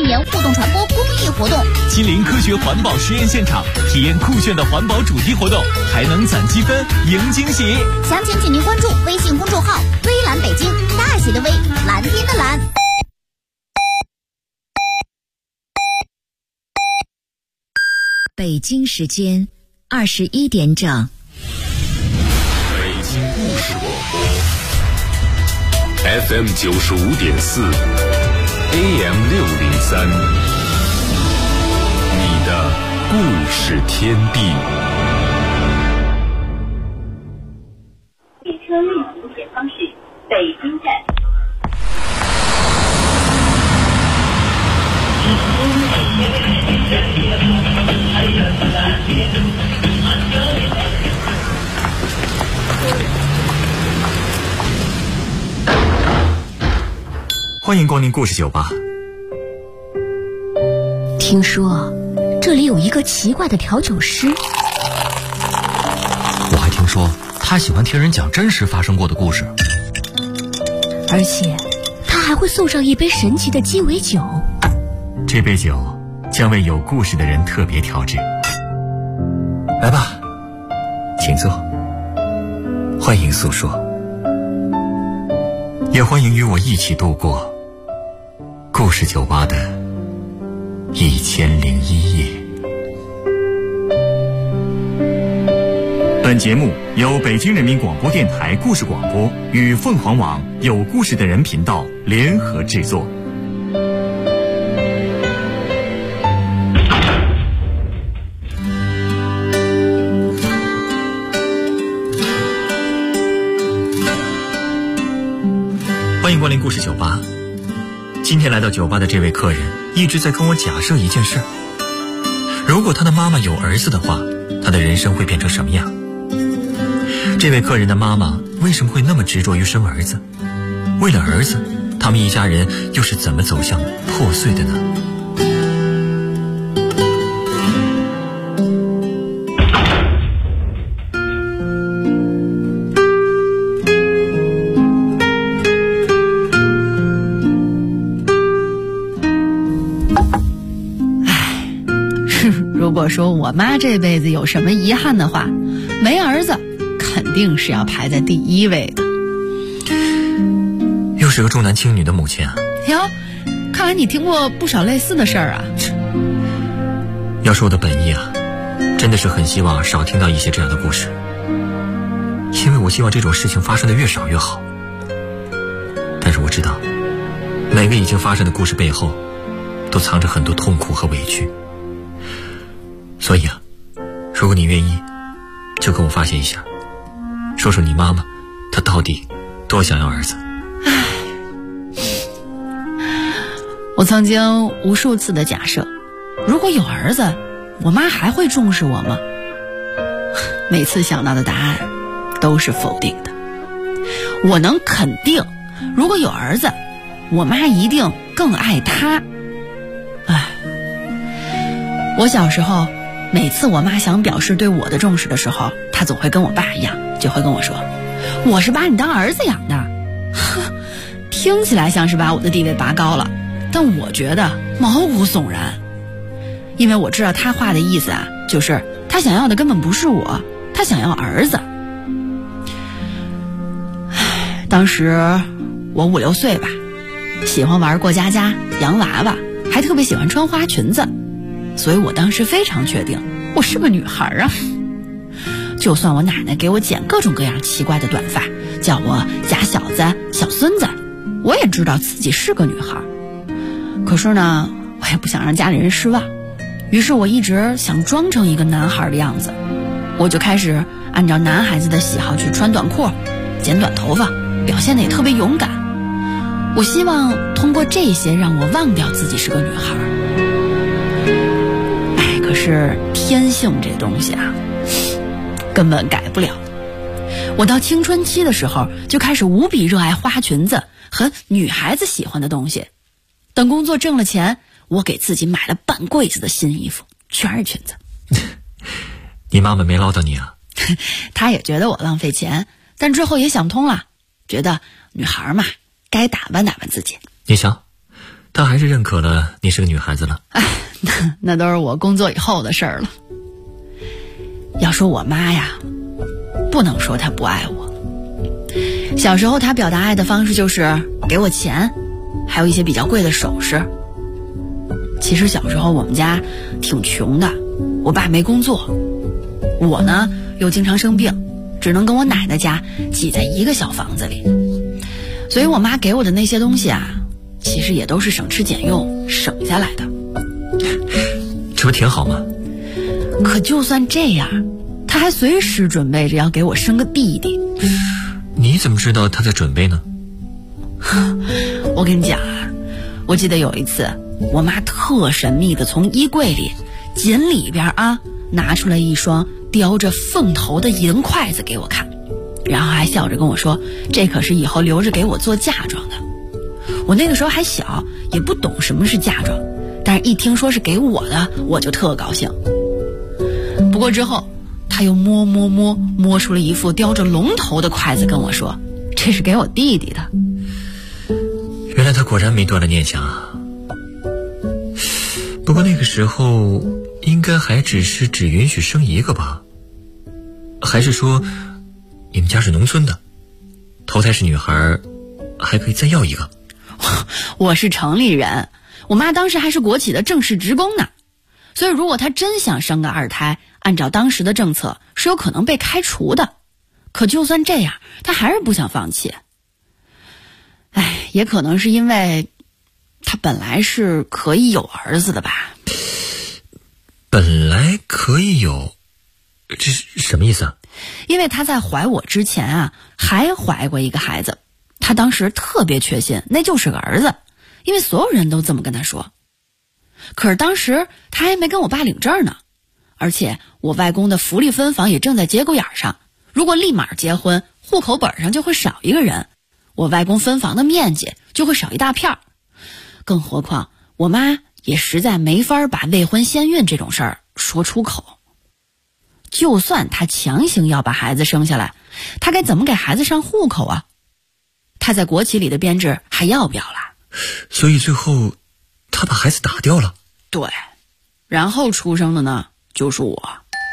年互动传播公益活动， 亲临科学环保实验现场，体验酷炫的环保主题活动，还能攒积分赢惊喜。 详情请您关注微信公众号“微蓝北京”，大写的微，蓝天的蓝。 北京时间21点整。 北京故事广播 FM 95.4 AM 603，你的故事天地。 列车运行前方是北京站。 欢迎光临故事酒吧。 听说这里有一个奇怪的调酒师， 我还听说他喜欢听人讲真实发生过的故事， 而且他还会送上一杯神奇的鸡尾酒。 这杯酒将为有故事的人特别调制。来吧，请坐，欢迎诉说，也欢迎与我一起度过故事酒吧的1001夜。本节目由北京人民广播电台故事广播与凤凰网有故事的人频道联合制作。欢迎光临故事酒吧。今天来到酒吧的这位客人一直在跟我假设一件事：如果他的妈妈有儿子的话，他的人生会变成什么样？这位客人的妈妈为什么会那么执着于生儿子？为了儿子，他们一家人又是怎么走向破碎的呢？ 如果说我妈这辈子有什么遗憾的话，没儿子肯定是要排在第一位的。 又是个重男轻女的母亲啊！ 哟，看来你听过不少类似的事儿啊。 要说我的本意啊，真的是很希望少听到一些这样的故事，因为我希望这种事情发生的越少越好。但是我知道，每个已经发生的故事背后都藏着很多痛苦和委屈。所以啊，如果你愿意，就跟我发泄一下，说说你妈妈她到底多想要儿子。 我曾经无数次的假设，如果有儿子，我妈还会重视我吗？每次想到的答案都是否定的。我能肯定，如果有儿子，我妈一定更爱他。我小时候每次我妈想表示对我的重视的时候，她总会跟我爸一样，就会跟我说，我是把你当儿子养的。听起来像是把我的地位拔高了，但我觉得毛骨悚然。因为我知道她话的意思啊，就是她想要的根本不是我，她想要儿子。当时我5、6岁吧，喜欢玩过家家、洋娃娃，还特别喜欢穿花裙子，所以我当时非常确定我是个女孩啊。就算我奶奶给我剪各种各样奇怪的短发，叫我假小子、小孙子，我也知道自己是个女孩。可是呢，我也不想让家里人失望，于是我一直想装成一个男孩的样子。我就开始按照男孩子的喜好去穿短裤、剪短头发，表现得也特别勇敢。我希望通过这些让我忘掉自己是个女孩。可是天性这东西啊，根本改不了。我到青春期的时候就开始无比热爱花裙子和女孩子喜欢的东西。等工作挣了钱，我给自己买了半柜子的新衣服，全是裙子。 你妈妈没唠叨你啊？ 她也觉得我浪费钱，但之后也想通了，觉得女孩嘛，该打扮打扮自己。 你想， 他还是认可了你是个女孩子了。 哎，那都是我工作以后的事儿了。要说我妈呀，不能说她不爱我。小时候她表达爱的方式就是给我钱，还有一些比较贵的首饰。其实小时候我们家挺穷的，我爸没工作，我呢又经常生病，只能跟我奶奶家挤在一个小房子里。所以我妈给我的那些东西啊，其实也都是省吃俭用省下来的。 这不挺好吗？ 可就算这样，她还随时准备着要给我生个弟弟。 你怎么知道她在准备呢？ 我跟你讲啊，我记得有一次我妈特神秘的从衣柜里锦里边拿出来一双雕着凤头的银筷子给我看，然后还笑着跟我说，这可是以后留着给我做嫁妆的。我那个时候还小，也不懂什么是嫁妆，但是一听说是给我的，我就特高兴。不过之后他又摸出了一副雕着龙头的筷子跟我说，这是给我弟弟的。 原来他果然没断了念想啊。不过那个时候应该还只允许生一个吧？还是说你们家是农村的，头胎是女孩还可以再要一个？ 我是城里人，我妈当时还是国企的正式职工呢，所以如果她真想生个二胎，按照当时的政策是有可能被开除的。可就算这样，她还是不想放弃。也可能是因为她本来是可以有儿子的吧。 本来可以有，这是什么意思啊？ 因为她在怀我之前还怀过一个孩子，她当时特别确信那就是个儿子，因为所有人都这么跟她说。可是当时她还没跟我爸领证呢，而且我外公的福利分房也正在节骨眼上，如果立马结婚，户口本上就会少一个人，我外公分房的面积就会少一大片。更何况我妈也实在没法把未婚先孕这种事儿说出口。就算她强行要把孩子生下来，她该怎么给孩子上户口啊？她在国企里的编制还要不要啦？ 所以最后她把孩子打掉了。 对，然后出生的呢就是我。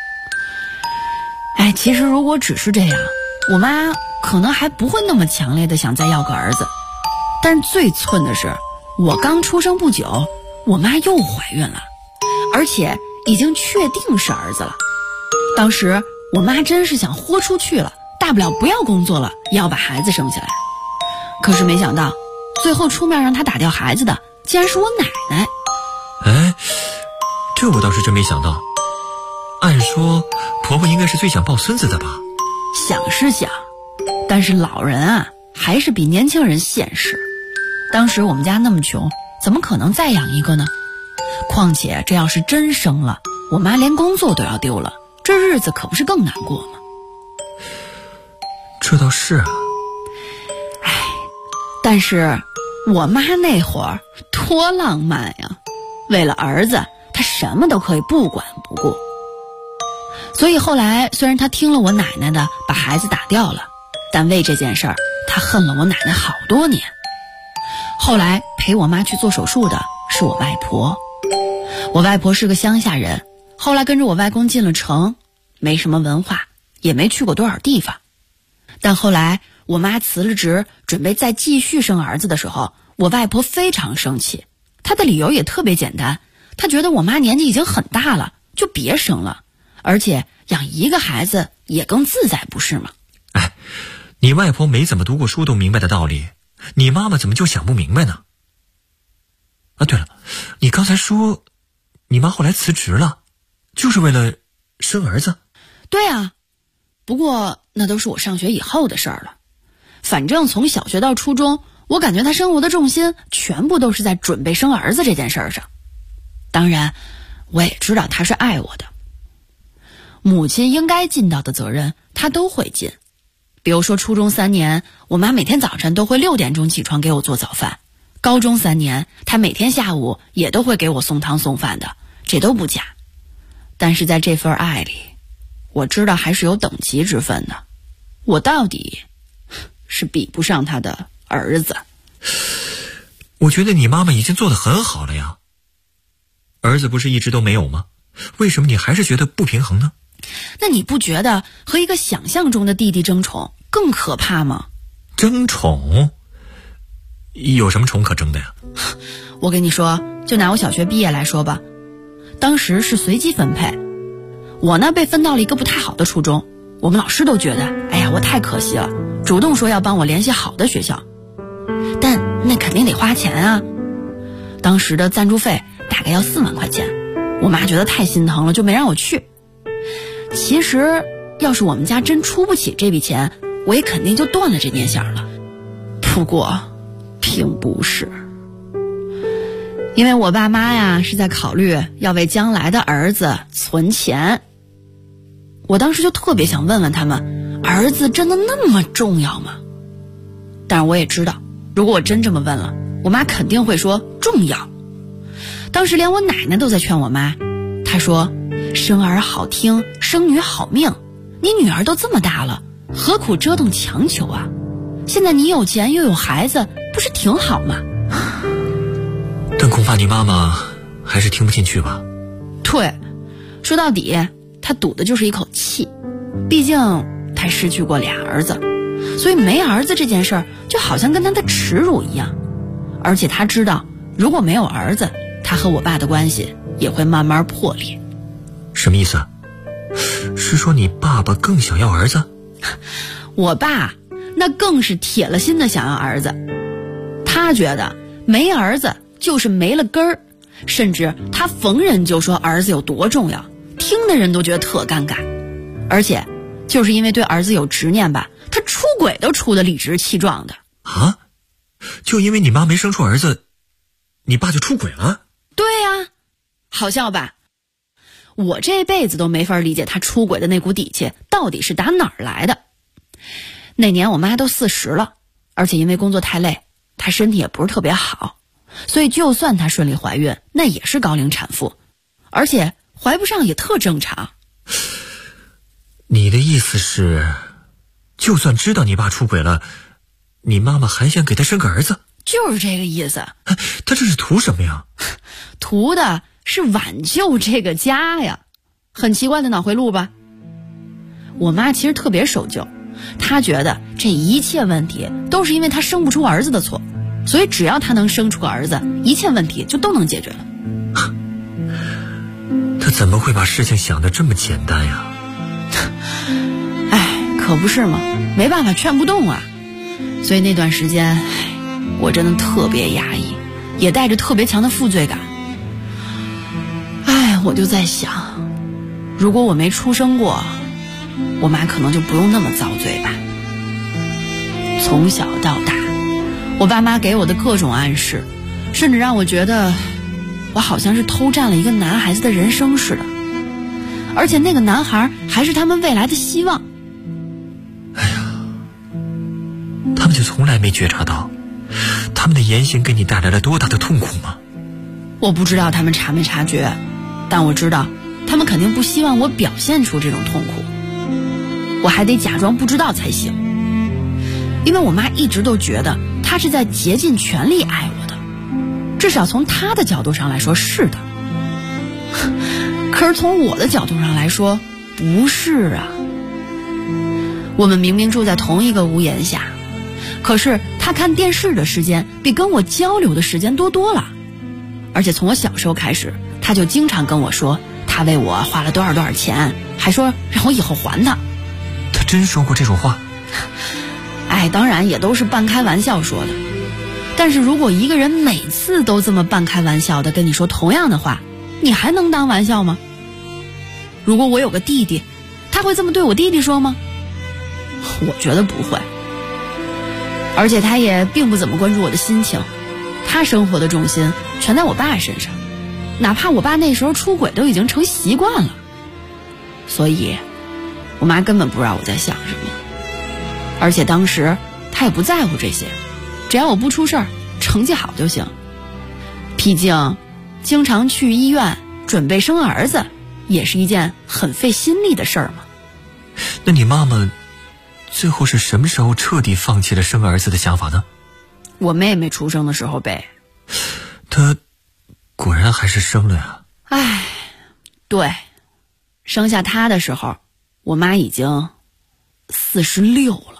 其实如果只是这样，我妈可能还不会那么强烈的想再要个儿子。但最寸的是，我刚出生不久，我妈又怀孕了，而且已经确定是儿子了。当时我妈真是想豁出去了，大不了不要工作了，也要把孩子生下来。可是没想到最后出面让她打掉孩子的竟然是我奶奶。 这我倒是真没想到。按说婆婆应该是最想抱孙子的吧？ 想是想，但是老人还是比年轻人现实。当时我们家那么穷，怎么可能再养一个呢？况且这要是真生了，我妈连工作都要丢了，这日子可不是更难过吗？ 这倒是啊。 但是我妈那会儿多浪漫呀，为了儿子她什么都可以不管不顾。所以后来虽然她听了我奶奶的把孩子打掉了，但为这件事儿她恨了我奶奶好多年。后来陪我妈去做手术的是我外婆，我外婆是个乡下人，后来跟着我外公进了城，没什么文化，也没去过多少地方。但后来我妈辞了职，准备再继续生儿子的时候，我外婆非常生气。她的理由也特别简单，她觉得我妈年纪已经很大了，就别生了，而且养一个孩子也更自在，不是吗？ 你外婆没怎么读过书都明白的道理，你妈妈怎么就想不明白呢？对了，你刚才说你妈后来辞职了，就是为了生儿子？ 对啊，不过那都是我上学以后的事儿了。反正从小学到初中，我感觉她生活的重心全部都是在准备生儿子这件事儿上。当然我也知道她是爱我的，母亲应该尽到的责任她都会尽。比如说初中3年，我妈每天早晨都会6点钟起床给我做早饭，高中3年她每天下午也都会给我送汤送饭的，这都不假。但是在这份爱里，我知道还是有等级之分的，我到底是比不上她的儿子。 我觉得你妈妈已经做得很好了呀。儿子不是一直都没有吗？为什么你还是觉得不平衡呢？ 那你不觉得和一个想象中的弟弟争宠更可怕吗？ 争宠？有什么宠可争的呀？ 我跟你说，就拿我小学毕业来说吧，当时是随机分配，我呢被分到了一个不太好的初中，我们老师都觉得，哎呀，我太可惜了，主动说要帮我联系好的学校，但那肯定得花钱啊。当时的赞助费大概要4万块钱，我妈觉得太心疼了，就没让我去。其实要是我们家真出不起这笔钱，我也肯定就断了这念想了。不过并不是，因为我爸妈呀是在考虑要为将来的儿子存钱。我当时就特别想问问他们，儿子真的那么重要吗？但是我也知道，如果我真这么问了，我妈肯定会说重要。当时连我奶奶都在劝我妈，她说生儿好听，生女好命，你女儿都这么大了，何苦折腾强求啊？现在你有钱又有孩子，不是挺好吗？ 但恐怕你妈妈还是听不进去吧？ 对，说到底她赌的就是一口气，毕竟她失去过2儿子，所以没儿子这件事儿就好像跟她的耻辱一样。而且她知道，如果没有儿子，她和我爸的关系也会慢慢破裂。 什么意思？是说你爸爸更想要儿子？ 我爸那更是铁了心的想要儿子，他觉得没儿子就是没了根儿，甚至他逢人就说儿子有多重要，听的人都觉得特尴尬。而且就是因为对儿子有执念吧，他出轨都出得理直气壮的。 啊？就因为你妈没生出儿子，你爸就出轨了？ 对呀，好笑吧？我这辈子都没法理解他出轨的那股底气到底是打哪儿来的。那年我妈都40了，而且因为工作太累，她身体也不是特别好，所以就算她顺利怀孕，那也是高龄产妇，而且怀不上也特正常。 你的意思是，就算知道你爸出轨了，你妈妈还想给他生个儿子？ 就是这个意思。 他这是图什么呀？ 图的是挽救这个家呀，很奇怪的脑回路吧？我妈其实特别守旧，她觉得这一切问题都是因为她生不出儿子的错，所以只要她能生出个儿子，一切问题就都能解决了。 她怎么会把事情想得这么简单呀？ 哎，可不是嘛，没办法劝不动啊。所以那段时间，我真的特别压抑，也带着特别强的负罪感。哎，我就在想，如果我没出生过，我妈可能就不用那么遭罪吧。从小到大，我爸妈给我的各种暗示，甚至让我觉得我好像是偷占了一个男孩子的人生似的，而且那个男孩还是他们未来的希望。 哎呀，他们就从来没觉察到他们的言行给你带来了多大的痛苦吗？ 我不知道他们察没察觉，但我知道他们肯定不希望我表现出这种痛苦，我还得假装不知道才行。因为我妈一直都觉得她是在竭尽全力爱我的，至少从她的角度上来说是的。可是从我的角度上来说，不是啊。我们明明住在同一个屋檐下，可是她看电视的时间比跟我交流的时间多了。而且从我小时候开始，她就经常跟我说她为我花了多少钱，还说让我以后还她。 她真说过这种话？ 哎，当然也都是半开玩笑说的。但是如果一个人每次都这么半开玩笑的跟你说同样的话，你还能当玩笑吗？如果我有个弟弟，他会这么对我弟弟说吗？我觉得不会。而且他也并不怎么关注我的心情，他生活的重心全在我爸身上，哪怕我爸那时候出轨都已经成习惯了。所以我妈根本不知道我在想什么，而且当时她也不在乎这些，只要我不出事儿，成绩好就行。毕竟经常去医院准备生儿子也是一件很费心力的事儿嘛。 那你妈妈最后是什么时候彻底放弃了生儿子的想法呢？ 我妹妹出生的时候呗， 他果然还是生了呀。 唉，对，生下他的时候，我妈已经46了。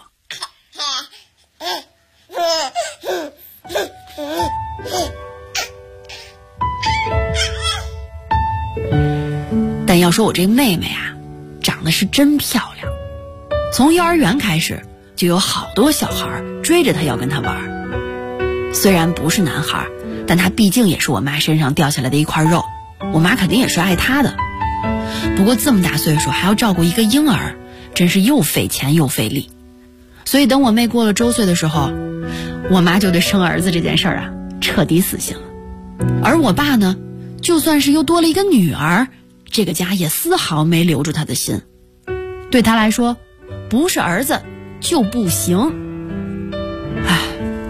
但要说我这妹妹啊，长得是真漂亮。从幼儿园开始，就有好多小孩追着她要跟她玩。虽然不是男孩，但她毕竟也是我妈身上掉下来的一块肉，我妈肯定也是爱她的。不过这么大岁数还要照顾一个婴儿，真是又费钱又费力。所以等我妹过了周岁的时候，我妈就对生儿子这件事啊彻底死心了。而我爸呢，就算是又多了一个女儿，这个家也丝毫没留住他的心。对他来说，不是儿子就不行。唉，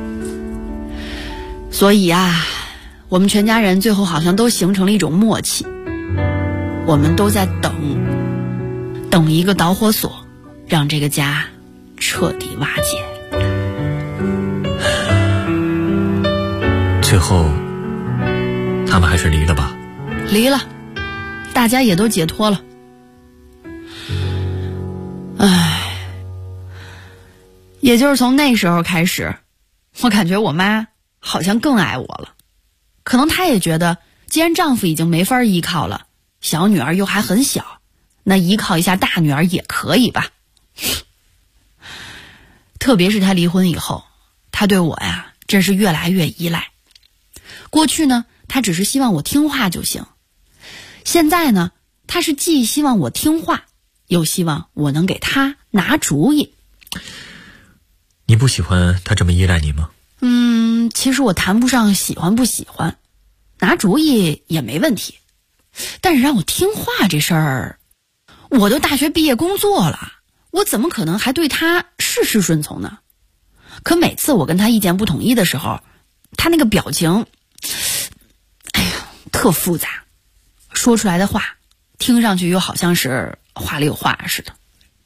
所以啊，我们全家人最后好像都形成了一种默契，我们都在等一个导火索，让这个家彻底瓦解。 最后他们还是离了吧？ 离了，大家也都解脱了。唉，也就是从那时候开始，我感觉我妈好像更爱我了。可能她也觉得，既然丈夫已经没法依靠了，小女儿又还很小，那依靠一下大女儿也可以吧。特别是她离婚以后，她对我呀真是越来越依赖。过去呢，她只是希望我听话就行，现在呢，她是既希望我听话，又希望我能给她拿主意。 你不喜欢她这么依赖你吗？ 其实我谈不上喜欢不喜欢，拿主意也没问题，但是让我听话这事儿，我都大学毕业工作了，我怎么可能还对她事事顺从呢？可每次我跟她意见不统一的时候，她那个表情，哎呀，特复杂，说出来的话听上去又好像是话里有话似的。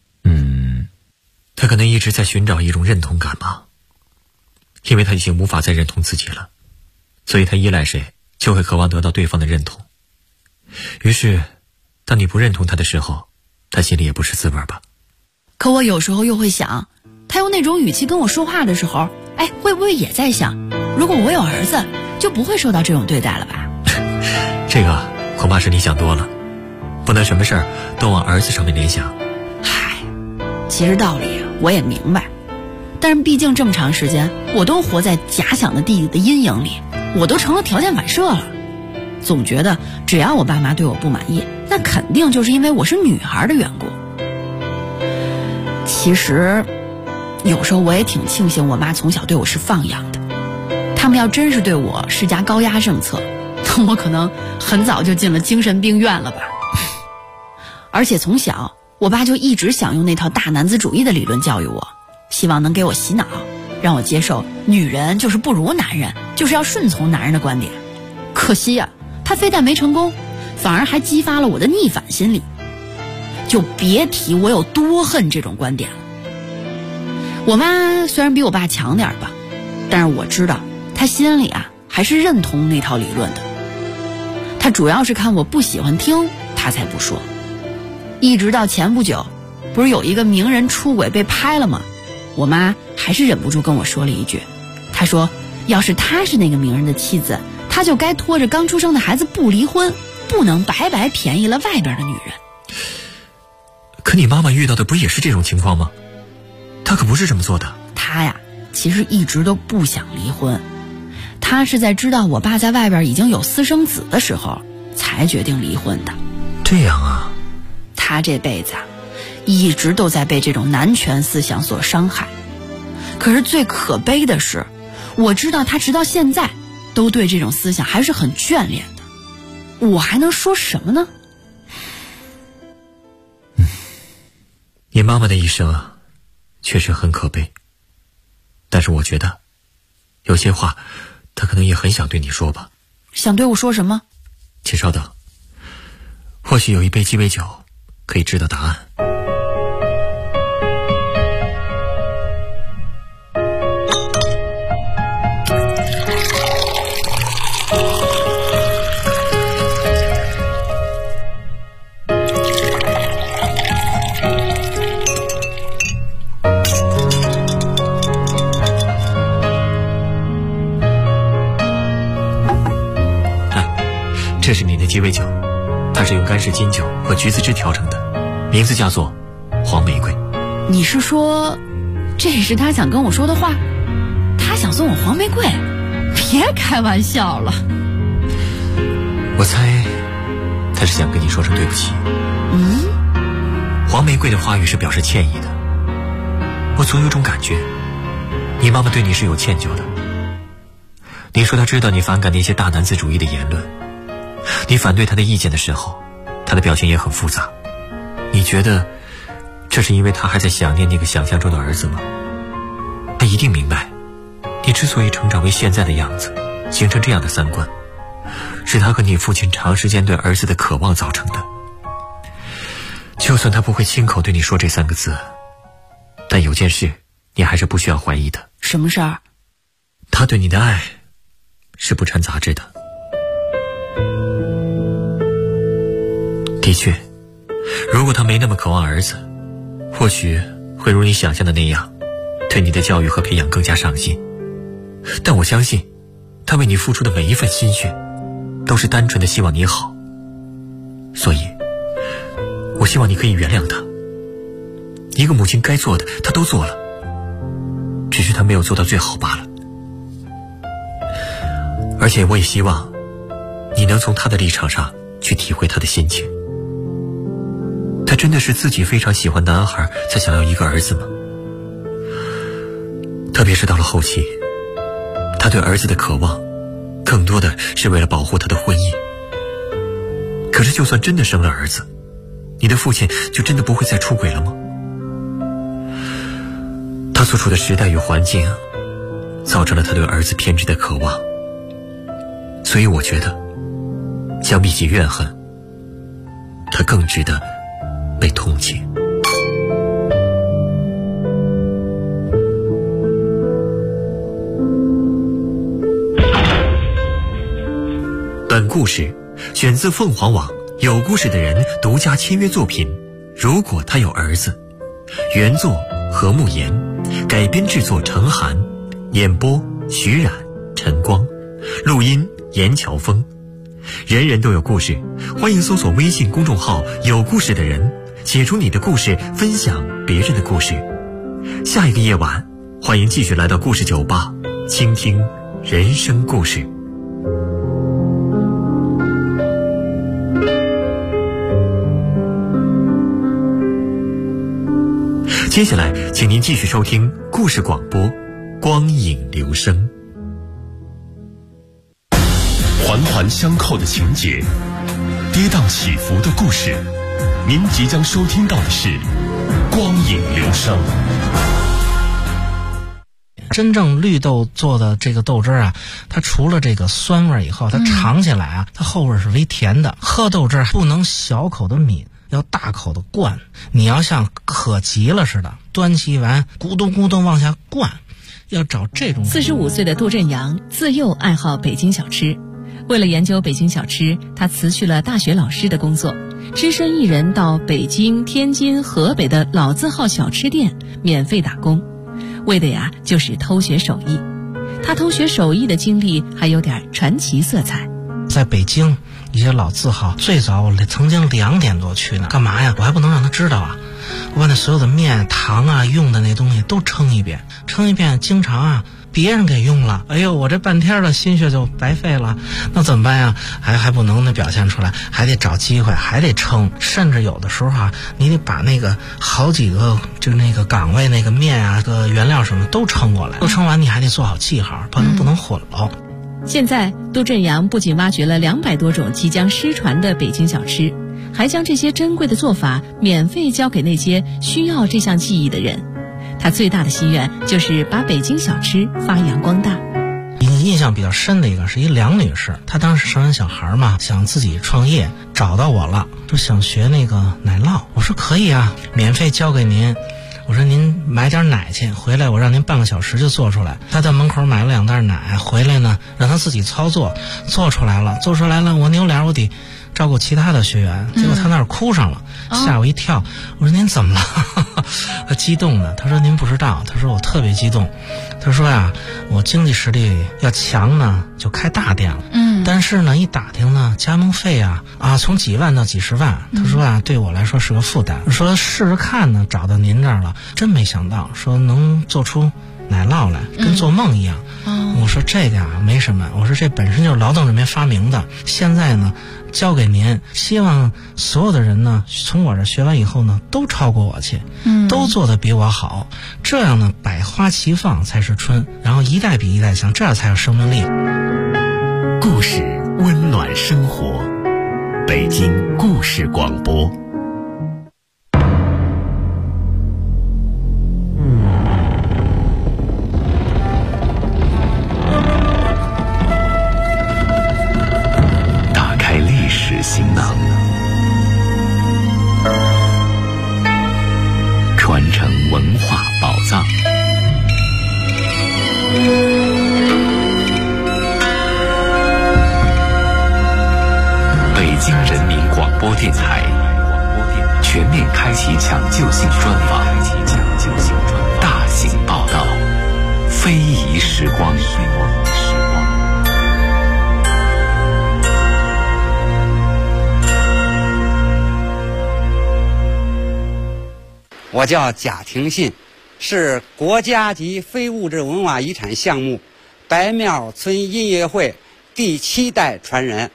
他可能一直在寻找一种认同感吧，因为他已经无法再认同自己了，所以他依赖谁就会渴望得到对方的认同。于是当你不认同他的时候，他心里也不是滋味吧。 可我有时候又会想，他用那种语气跟我说话的时候，会不会也在想，如果我有儿子就不会受到这种对待了吧？ 这个恐怕是你想多了，不能什么事儿都往儿子上面联想。 其实道理我也明白，但是毕竟这么长时间我都活在假想的弟弟的阴影里，我都成了条件反射了。总觉得只要我爸妈对我不满意，那肯定就是因为我是女孩的缘故。其实有时候我也挺庆幸我妈从小对我是放养的，他们要真是对我施加高压政策，那我可能很早就进了精神病院了吧。而且从小我爸就一直想用那套大男子主义的理论教育我，希望能给我洗脑，让我接受女人就是不如男人，就是要顺从男人的观点。可惜啊，他非但没成功，反而还激发了我的逆反心理。就别提我有多恨这种观点了。我妈虽然比我爸强点吧，但是我知道她心里啊还是认同那套理论的。她主要是看我不喜欢听，她才不说。一直到前不久，不是有一个名人出轨被拍了吗？我妈还是忍不住跟我说了一句，她说要是她是那个名人的妻子，她就该拖着刚出生的孩子不离婚，不能白白便宜了外边的女人。 可你妈妈遇到的不也是这种情况吗？她可不是这么做的。 她呀，其实一直都不想离婚，她是在知道我爸在外边已经有私生子的时候才决定离婚的。 这样啊。 他这辈子一直都在被这种男权思想所伤害，可是最可悲的是，我知道他直到现在都对这种思想还是很眷恋的。我还能说什么呢？ 你妈妈的一生确实很可悲，但是我觉得有些话她可能也很想对你说吧。 想对我说什么？ 请稍等，或许有一杯鸡尾酒可以知道答案。 这是你的鸡尾酒，它是用干式金酒和橘子汁调成的，名字叫做黄玫瑰。 你是说这是他想跟我说的话？他想送我黄玫瑰？别开玩笑了。 我猜他是想跟你说声对不起。黄玫瑰的话语是表示歉意的。我总有种感觉，你妈妈对你是有歉疚的。你说她知道你反感那些大男子主义的言论，你反对她的意见的时候，她的表情也很复杂。你觉得这是因为她还在想念那个想象中的儿子吗？她一定明白，你之所以成长为现在的样子，形成这样的三观，是她和你父亲长时间对儿子的渴望造成的。就算她不会亲口对你说这3个字，但有件事你还是不需要怀疑的。 什么事儿？ 她对你的爱是不掺杂质的。的确，如果她没那么渴望儿子，或许会如你想象的那样，对你的教育和培养更加上心。但我相信，她为你付出的每一份心血，都是单纯的希望你好。所以，我希望你可以原谅她。一个母亲该做的，她都做了，只是她没有做到最好罢了。而且我也希望你能从她的立场上去体会她的心情。她真的是自己非常喜欢男孩才想要一个儿子吗？特别是到了后期，她对儿子的渴望更多的是为了保护她的婚姻。可是就算真的生了儿子，你的父亲就真的不会再出轨了吗？他所处的时代与环境造成了他对儿子偏执的渴望，所以我觉得相比起怨恨，他更值得被同情。本故事选自凤凰网有故事的人独家签约作品《如果他有儿子》，原作何慕言，改编制作程涵，演播徐冉、陈光，录音严乔峰。人人都有故事，欢迎搜索微信公众号有故事的人，写出你的故事，分享别人的故事。下一个夜晚，欢迎继续来到故事酒吧，倾听人生故事。接下来请您继续收听故事广播光影留声。 环环相扣的情节，跌宕起伏的故事，您即将收听到的是光影留声。 真正绿豆做的这个豆汁啊，它除了这个酸味以后，它尝起来啊，它后味是微甜的。喝豆汁不能小口的抿，要大口的灌，你要像渴急了似的，端起碗咕咚咕咚往下灌，要找这种。 45岁的杜振阳自幼爱好北京小吃，为了研究北京小吃，他辞去了大学老师的工作，只身一人到北京、天津、河北的老字号小吃店免费打工，为的呀就是偷学手艺。他偷学手艺的经历还有点传奇色彩。 在北京一些老字号，最早我曾经2点多去呢，干嘛呀？我还不能让他知道啊！我把那所有的面、糖啊、用的那东西都称一遍，经常啊别人给用了，哎呦，我这半天的心血就白费了，那怎么办呀？还不能表现出来，还得找机会，还得称，甚至有的时候啊，你得把那个好几个就那个岗位那个面啊、个原料什么都称过来，都称完你还得做好记号，不能混喽。 现在杜振阳不仅挖掘了200多种即将失传的北京小吃，还将这些珍贵的做法免费教给那些需要这项技艺的人。他最大的心愿就是把北京小吃发扬光大。 印象比较深的一个是一梁女士，她当时生完小孩嘛，想自己创业，找到我了，说想学那个奶酪。我说可以啊，免费教给您。我说您买点奶去，回来我让您半个小时就做出来。他在门口买了2袋奶，回来呢让他自己操作，做出来了，我扭脸我得照顾其他的学员，结果他那儿哭上了，吓我一跳。我说您怎么了？他激动的，他说您不知道，他说我特别激动。他说呀，我经济实力要强呢，就开大店了。但是呢，一打听呢，加盟费啊从几万到几十万。他说啊，对我来说是个负担。说试试看呢，找到您这儿了，真没想到，说能做出奶酪来，跟做梦一样。我说这个啊没什么，我说这本身就是劳动人民发明的，现在呢交给您，希望所有的人呢从我这学完以后呢都超过我去，都做得比我好，这样呢百花齐放才是春，然后一代比一代强，这样才有生命力。 故事温暖生活，北京故事广播。行囊，传承文化宝藏。北京人民广播电台全面开启抢救性专访，大型报道，非遗时光。 我叫贾廷信，是国家级非物质文化遗产项目白庙村音乐会第7代传人。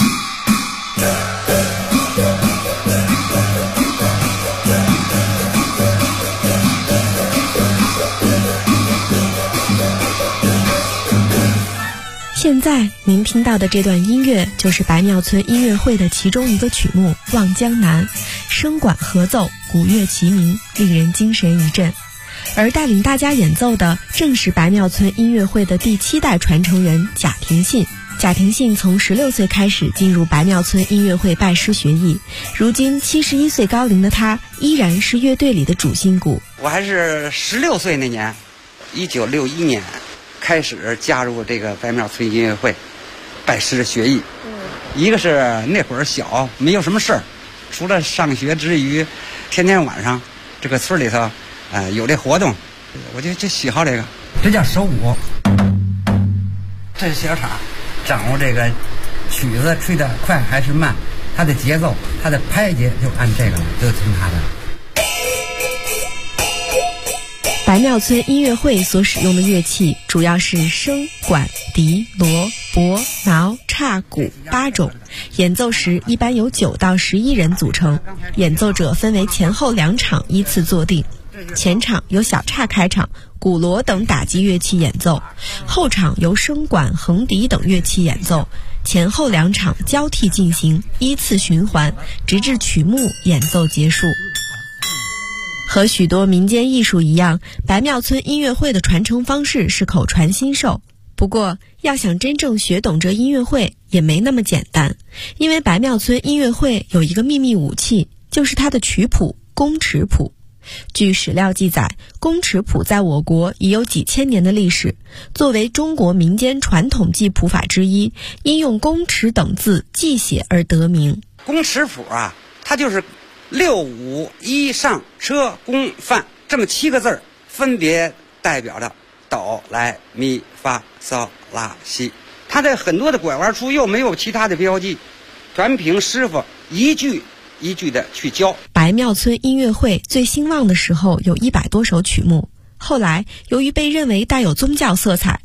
现在您听到的这段音乐就是白庙村音乐会的其中一个曲目《望江南》，声管合奏，鼓乐齐鸣，令人精神一振。而带领大家演奏的正是白庙村音乐会的第7代传承人贾廷信。贾廷信从16岁开始进入白庙村音乐会拜师学艺，如今71岁高龄的他依然是乐队里的主心骨。 我还是16岁那年，1961年开始加入这个白庙村音乐会，拜师学艺。一个是那会儿小，没有什么事儿，除了上学之余，天天晚上这个村里头有这活动，我就喜好这个。这叫手鼓，这是小叉，掌握这个曲子吹得快还是慢，它的节奏，它的拍节就按这个，就听它的。 白庙村音乐会所使用的乐器主要是笙、管、笛、锣、钹、挠、叉、鼓8种，演奏时一般由9到11人组成，演奏者分为前后2场依次坐定。前场由小叉开场，鼓锣等打击乐器演奏，后场由笙管、横笛等乐器演奏，前后2场交替进行，依次循环，直至曲目演奏结束。和许多民间艺术一样，白庙村音乐会的传承方式是口传心授。不过，要想真正学懂这音乐会也没那么简单，因为白庙村音乐会有一个秘密武器，就是它的曲谱宫尺谱。据史料记载，宫尺谱在我国已有几千年的历史，作为中国民间传统记谱法之一，因用宫尺等字记写而得名。 宫尺谱啊，它就是6、5、1上车宫范这么7个字，分别代表着哆来咪发嗦拉西。它在很多的拐弯处又没有其他的标记，全凭师傅一句一句的去教。 白庙村音乐会最兴旺的时候有100多首曲目，后来由于被认为带有宗教色彩，